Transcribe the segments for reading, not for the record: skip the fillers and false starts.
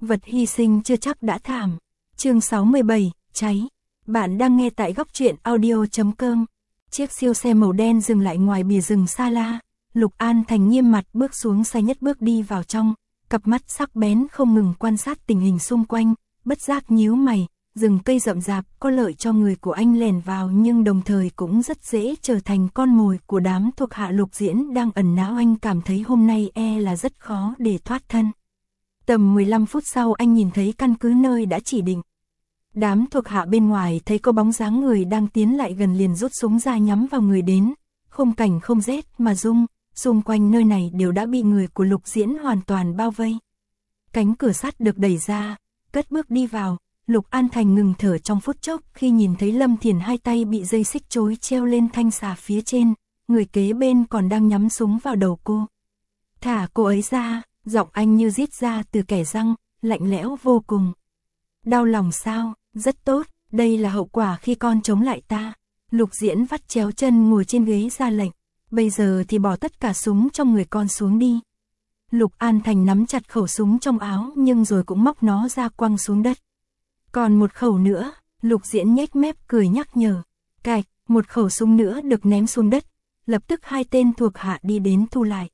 vật hy sinh chưa chắc đã thảm. Chương 67, cháy. Bạn đang nghe tại góc truyện audio.com. Chiếc siêu xe màu đen dừng lại ngoài bìa rừng Sa La. Lục An Thành nghiêm mặt bước xuống xe nhất bước đi vào trong, cặp mắt sắc bén không ngừng quan sát tình hình xung quanh, bất giác nhíu mày. Rừng cây rậm rạp có lợi cho người của anh lèn vào nhưng đồng thời cũng rất dễ trở thành con mồi của đám thuộc hạ Lục Diễn đang ẩn náu. Anh cảm thấy hôm nay là rất khó để thoát thân. Tầm 15 phút sau anh nhìn thấy căn cứ nơi đã chỉ định. Đám thuộc hạ bên ngoài thấy có bóng dáng người đang tiến lại gần liền rút súng ra nhắm vào người đến. Khung cảnh không rét mà rung, xung quanh nơi này đều đã bị người của Lục Diễn hoàn toàn bao vây. Cánh cửa sắt được đẩy ra, cất bước đi vào. Lục An Thành ngừng thở trong phút chốc khi nhìn thấy Lâm Thiền hai tay bị dây xích chối treo lên thanh xà phía trên, người kế bên còn đang nhắm súng vào đầu cô. Thả cô ấy ra, giọng anh như rít ra từ kẻ răng, lạnh lẽo vô cùng. Đau lòng sao? Rất tốt, đây là hậu quả khi con chống lại ta. Lục Diễn vắt chéo chân ngồi trên ghế ra lệnh, bây giờ thì bỏ tất cả súng trong người con xuống đi. Lục An Thành nắm chặt khẩu súng trong áo nhưng rồi cũng móc nó ra quăng xuống đất. Còn một khẩu nữa, Lục Diễn nhếch mép cười nhắc nhở. Cạch, một khẩu súng nữa được ném xuống đất, lập tức hai tên thuộc hạ đi đến thu lại.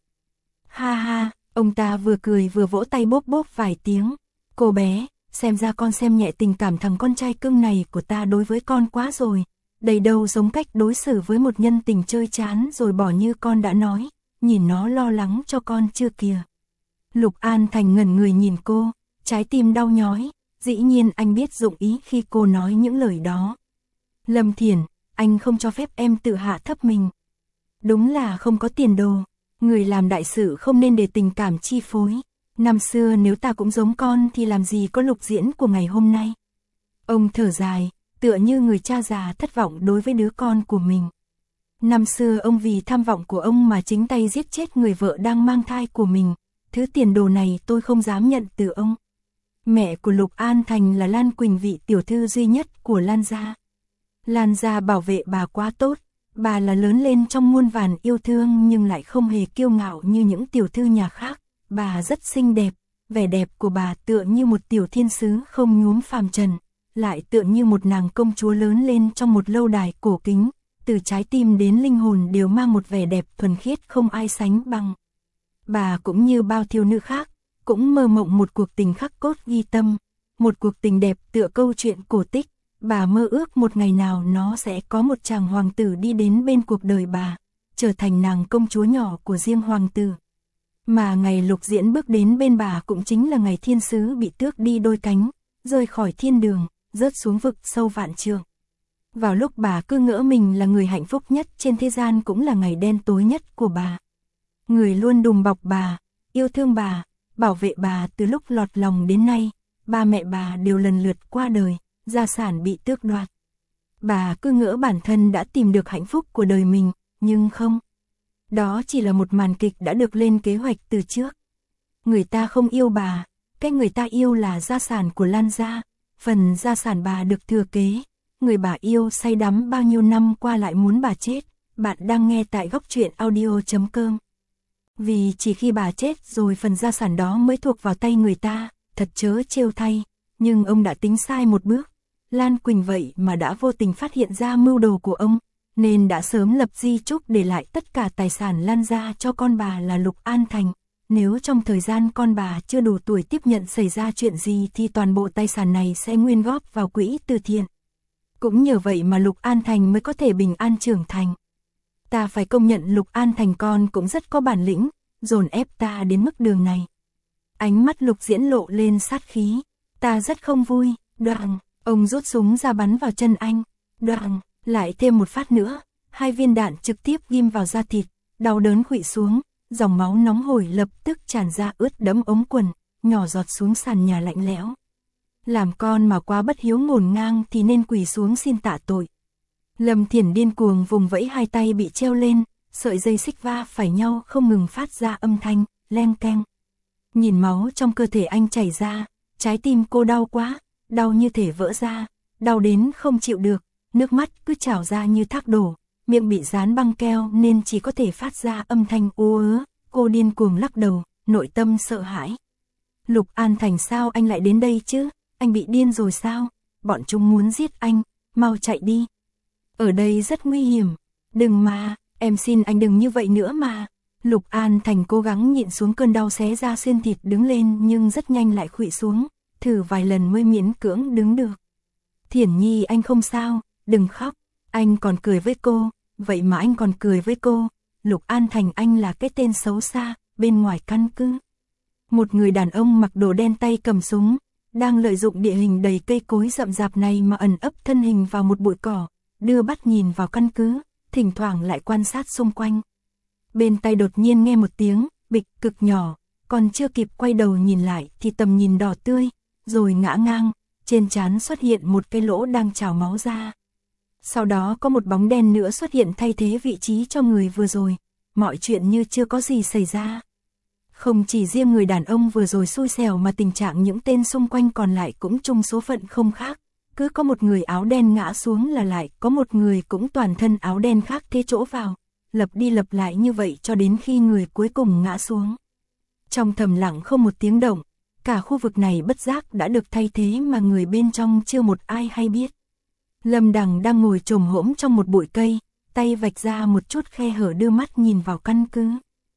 Ha ha, ông ta vừa cười vừa vỗ tay bốp bốp vài tiếng. Cô bé, xem ra con xem nhẹ tình cảm thằng con trai cưng này của ta đối với con quá rồi. Đây đâu giống cách đối xử với một nhân tình chơi chán rồi bỏ như con đã nói, nhìn nó lo lắng cho con chưa kìa. Lục An Thành ngẩn người nhìn cô, trái tim đau nhói. Dĩ nhiên anh biết dụng ý khi cô nói những lời đó. Lâm Thiền, anh không cho phép em tự hạ thấp mình. Đúng là không có tiền đồ. Người làm đại sự không nên để tình cảm chi phối. Năm xưa nếu ta cũng giống con thì làm gì có Lục Diễn của ngày hôm nay. Ông thở dài, tựa như người cha già thất vọng đối với đứa con của mình. Năm xưa ông vì tham vọng của ông mà chính tay giết chết người vợ đang mang thai của mình. Thứ tiền đồ này tôi không dám nhận từ ông. Mẹ của Lục An Thành là Lan Quỳnh, vị tiểu thư duy nhất của Lan gia. Lan gia bảo vệ bà quá tốt, bà là lớn lên trong muôn vàn yêu thương nhưng lại không hề kiêu ngạo như những tiểu thư nhà khác. Bà rất xinh đẹp, vẻ đẹp của bà tựa như một tiểu thiên sứ không nhuốm phàm trần, lại tựa như một nàng công chúa lớn lên trong một lâu đài cổ kính, từ trái tim đến linh hồn đều mang một vẻ đẹp thuần khiết không ai sánh bằng. Bà cũng như bao thiếu nữ khác, cũng mơ mộng một cuộc tình khắc cốt ghi tâm, một cuộc tình đẹp tựa câu chuyện cổ tích. Bà mơ ước một ngày nào nó sẽ có một chàng hoàng tử đi đến bên cuộc đời bà, trở thành nàng công chúa nhỏ của riêng hoàng tử. Mà ngày Lục Diễn bước đến bên bà cũng chính là ngày thiên sứ bị tước đi đôi cánh, rơi khỏi thiên đường, rớt xuống vực sâu vạn trượng. Vào lúc bà cứ ngỡ mình là người hạnh phúc nhất trên thế gian cũng là ngày đen tối nhất của bà. Người luôn đùm bọc bà, yêu thương bà, bảo vệ bà từ lúc lọt lòng đến nay, ba mẹ bà đều lần lượt qua đời, gia sản bị tước đoạt. Bà cứ ngỡ bản thân đã tìm được hạnh phúc của đời mình, nhưng không. Đó chỉ là một màn kịch đã được lên kế hoạch từ trước. Người ta không yêu bà, cái người ta yêu là gia sản của Lan gia, phần gia sản bà được thừa kế. Người bà yêu say đắm bao nhiêu năm qua lại muốn bà chết. Bạn đang nghe tại góc truyện audio.com. Vì chỉ khi bà chết rồi phần gia sản đó mới thuộc vào tay người ta, thật chớ trêu thay. Nhưng ông đã tính sai một bước. Lan Quỳnh vậy mà đã vô tình phát hiện ra mưu đồ của ông, nên đã sớm lập di chúc để lại tất cả tài sản Lan gia cho con bà là Lục An Thành. Nếu trong thời gian con bà chưa đủ tuổi tiếp nhận xảy ra chuyện gì thì toàn bộ tài sản này sẽ nguyên góp vào quỹ từ thiện. Cũng nhờ vậy mà Lục An Thành mới có thể bình an trưởng thành. Ta phải công nhận Lục An Thành con cũng rất có bản lĩnh, dồn ép ta đến mức đường này. Ánh mắt Lục Diễn lộ lên sát khí. Ta rất không vui. Đoạn, ông rút súng ra bắn vào chân anh. Đoạn, lại thêm một phát nữa. 2 viên đạn trực tiếp ghim vào da thịt, đau đớn khuỵu xuống, dòng máu nóng hổi lập tức tràn ra ướt đẫm ống quần, nhỏ giọt xuống sàn nhà lạnh lẽo. Làm con mà quá bất hiếu ngổn ngang thì nên quỳ xuống xin tạ tội. Lâm Thiền điên cuồng vùng vẫy, hai tay bị treo lên, sợi dây xích va phải nhau không ngừng phát ra âm thanh, leng keng. Nhìn máu trong cơ thể anh chảy ra, trái tim cô đau quá, đau như thể vỡ ra, đau đến không chịu được, nước mắt cứ trào ra như thác đổ, miệng bị dán băng keo nên chỉ có thể phát ra âm thanh ú ớ. Cô điên cuồng lắc đầu, nội tâm sợ hãi. Lục An Thành sao anh lại đến đây chứ? Anh bị điên rồi sao? Bọn chúng muốn giết anh, mau chạy đi. Ở đây rất nguy hiểm. Đừng mà, em xin anh đừng như vậy nữa mà. Lục An Thành cố gắng nhịn xuống cơn đau xé da xuyên thịt đứng lên nhưng rất nhanh lại khuỵu xuống, thử vài lần mới miễn cưỡng đứng được. Thiển Nhi anh không sao, đừng khóc, anh còn cười với cô, vậy mà anh còn cười với cô. Lục An Thành anh là cái tên xấu xa, bên ngoài căn cứ. Một người đàn ông mặc đồ đen tay cầm súng, đang lợi dụng địa hình đầy cây cối rậm rạp này mà ẩn ấp thân hình vào một bụi cỏ, đưa mắt nhìn vào căn cứ, thỉnh thoảng lại quan sát xung quanh. Bên tai đột nhiên nghe một tiếng bịch cực nhỏ, còn chưa kịp quay đầu nhìn lại thì tầm nhìn đỏ tươi, rồi ngã ngang, trên trán xuất hiện một cái lỗ đang trào máu ra. Sau đó có một bóng đen nữa xuất hiện thay thế vị trí cho người vừa rồi, mọi chuyện như chưa có gì xảy ra. Không chỉ riêng người đàn ông vừa rồi xui xẻo mà tình trạng những tên xung quanh còn lại cũng chung số phận không khác. Cứ có một người áo đen ngã xuống là lại có một người cũng toàn thân áo đen khác thế chỗ vào, lặp đi lặp lại như vậy cho đến khi người cuối cùng ngã xuống. Trong thầm lặng không một tiếng động, cả khu vực này bất giác đã được thay thế mà người bên trong chưa một ai hay biết. Lâm Đằng đang ngồi chồm hổm trong một bụi cây, tay vạch ra một chút khe hở đưa mắt nhìn vào căn cứ.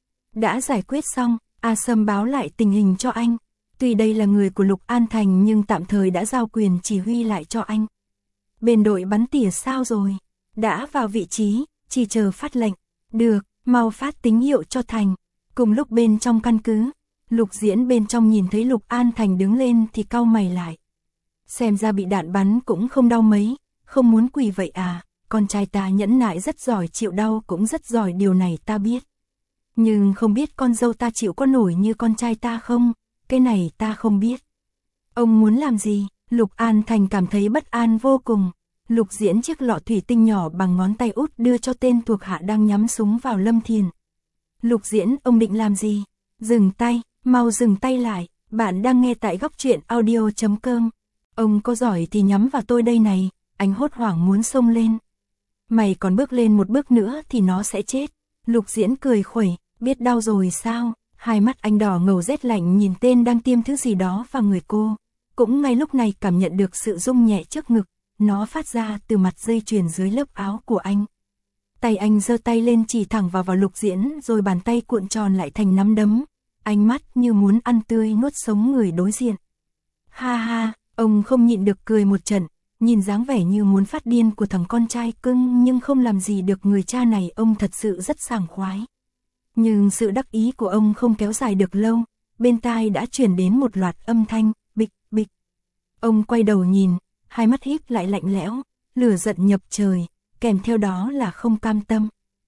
Đã giải quyết xong, A Sâm báo lại tình hình cho anh. Tuy đây là người của Lục An Thành nhưng tạm thời đã giao quyền chỉ huy lại cho anh. Bên đội bắn tỉa sao rồi? Đã vào vị trí, chỉ chờ phát lệnh. Được, mau phát tín hiệu cho Thành. Cùng lúc bên trong căn cứ, Lục Diễn bên trong nhìn thấy Lục An Thành đứng lên thì cau mày lại. Xem ra bị đạn bắn cũng không đau mấy, không muốn quỳ vậy à? Con trai ta nhẫn nại rất giỏi, chịu đau cũng rất giỏi, điều này ta biết. Nhưng không biết con dâu ta chịu có nổi như con trai ta không? Cái này ta không biết. Ông muốn làm gì? Lục An Thành cảm thấy bất an vô cùng. Lục Diễn chiếc lọ thủy tinh nhỏ bằng ngón tay út đưa cho tên thuộc hạ đang nhắm súng vào Lâm Thiền. Lục Diễn, ông định làm gì? Dừng tay, mau dừng tay lại. Bạn đang nghe tại góc truyện audio.com. Ông có giỏi thì nhắm vào tôi đây này. Anh hốt hoảng muốn xông lên. Mày còn bước lên một bước nữa thì nó sẽ chết. Lục Diễn cười khuẩy, biết đau rồi sao? Hai mắt anh đỏ ngầu rét lạnh nhìn tên đang tiêm thứ gì đó vào người cô. Cũng ngay lúc này cảm nhận được sự rung nhẹ trước ngực, nó phát ra từ mặt dây chuyền dưới lớp áo của anh. Tay anh giơ tay lên chỉ thẳng vào Lục Diễn rồi bàn tay cuộn tròn lại thành nắm đấm. Ánh mắt như muốn ăn tươi nuốt sống người đối diện. Ha ha, ông không nhịn được cười một trận, nhìn dáng vẻ như muốn phát điên của thằng con trai cưng nhưng không làm gì được người cha này, ông thật sự rất sảng khoái. Nhưng sự đắc ý của ông không kéo dài được lâu, bên tai đã truyền đến một loạt âm thanh, bịch, bịch. Ông quay đầu nhìn, hai mắt híp lại lạnh lẽo, lửa giận nhập trời, kèm theo đó là không cam tâm.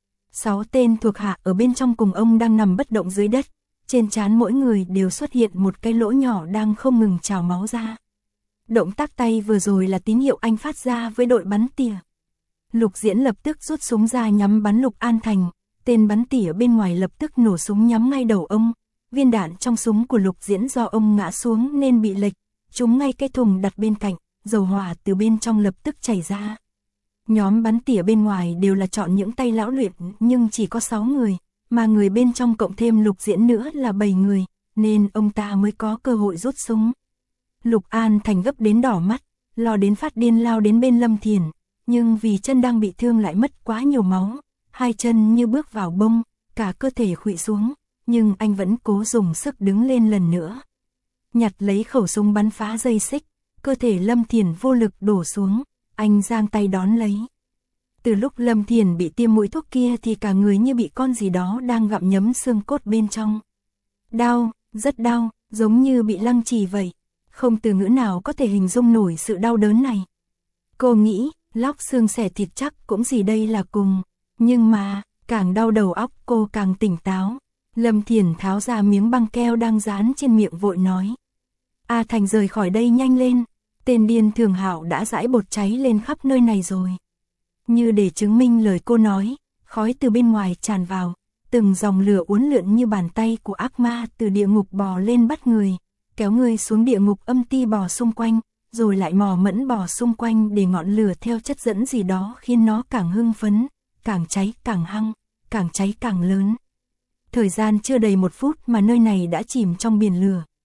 6 tên thuộc hạ ở bên trong cùng ông đang nằm bất động dưới đất, trên trán mỗi người đều xuất hiện một cái lỗ nhỏ đang không ngừng trào máu ra. Động tác tay vừa rồi là tín hiệu anh phát ra với đội bắn tỉa. Lục Diễn lập tức rút súng ra nhắm bắn Lục An Thành. Tên bắn tỉa bên ngoài lập tức nổ súng nhắm ngay đầu ông. Viên đạn trong súng của Lục Diễn do ông ngã xuống nên bị lệch, trúng ngay cái thùng đặt bên cạnh, dầu hỏa từ bên trong lập tức chảy ra. Nhóm bắn tỉa bên ngoài đều là chọn những tay lão luyện nhưng chỉ có 6 người, mà người bên trong cộng thêm Lục Diễn nữa là 7 người, nên ông ta mới có cơ hội rút súng. Lục An Thành gấp đến đỏ mắt, lo đến phát điên lao đến bên Lâm Thiền, nhưng vì chân đang bị thương lại mất quá nhiều máu, hai chân như bước vào bông, cả cơ thể khuỵu xuống, nhưng anh vẫn cố dùng sức đứng lên lần nữa. Nhặt lấy khẩu súng bắn phá dây xích, cơ thể Lâm Thiền vô lực đổ xuống, anh giang tay đón lấy. Từ lúc Lâm Thiền bị tiêm mũi thuốc kia thì cả người như bị con gì đó đang gặm nhấm xương cốt bên trong. Đau, rất đau, giống như bị lăng trì vậy. Không từ ngữ nào có thể hình dung nổi sự đau đớn này. Cô nghĩ, lóc xương xẻ thịt chắc cũng gì đây là cùng. Nhưng mà, càng đau đầu óc cô càng tỉnh táo. Lâm Thiền tháo ra miếng băng keo đang dán trên miệng vội nói. A Thành rời khỏi đây nhanh lên. Tên điên Thường Hạo đã rải bột cháy lên khắp nơi này rồi. Như để chứng minh lời cô nói, khói từ bên ngoài tràn vào. Từng dòng lửa uốn lượn như bàn tay của ác ma từ địa ngục bò lên bắt người. Kéo người xuống địa ngục âm ti bò xung quanh, rồi lại mò mẫm bò xung quanh để ngọn lửa theo chất dẫn gì đó khiến nó càng hưng phấn, càng cháy càng hăng, càng cháy càng lớn. Thời gian chưa đầy 1 phút mà nơi này đã chìm trong biển lửa.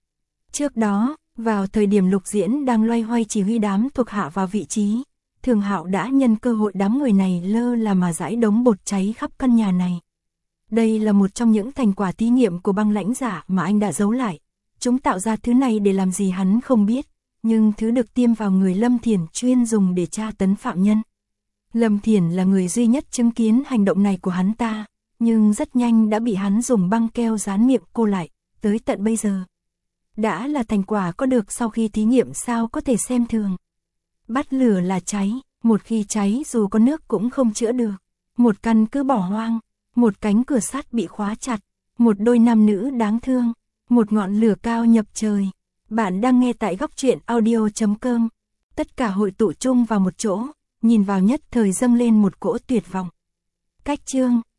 Trước đó, vào thời điểm Lục Diễn đang loay hoay chỉ huy đám thuộc hạ vào vị trí, Thường Hạo đã nhân cơ hội đám người này lơ là mà rải đống bột cháy khắp căn nhà này. Đây là một trong những thành quả thí nghiệm của băng lãnh giả mà anh đã giấu lại. Chúng tạo ra thứ này để làm gì hắn không biết, nhưng thứ được tiêm vào người Lâm Thiển chuyên dùng để tra tấn phạm nhân. Lâm Thiển là người duy nhất chứng kiến hành động này của hắn ta, nhưng rất nhanh đã bị hắn dùng băng keo dán miệng cô lại, tới tận bây giờ. Đã là thành quả có được sau khi thí nghiệm sao có thể xem thường. Bắt lửa là cháy, một khi cháy dù có nước cũng không chữa được. Một căn cứ bỏ hoang, một cánh cửa sắt bị khóa chặt, một đôi nam nữ đáng thương, một ngọn lửa cao nhập trời. Bạn đang nghe tại góc truyện audio.com. Tất cả hội tụ chung vào một chỗ, nhìn vào nhất thời dâng lên một cỗ tuyệt vọng. Cách chương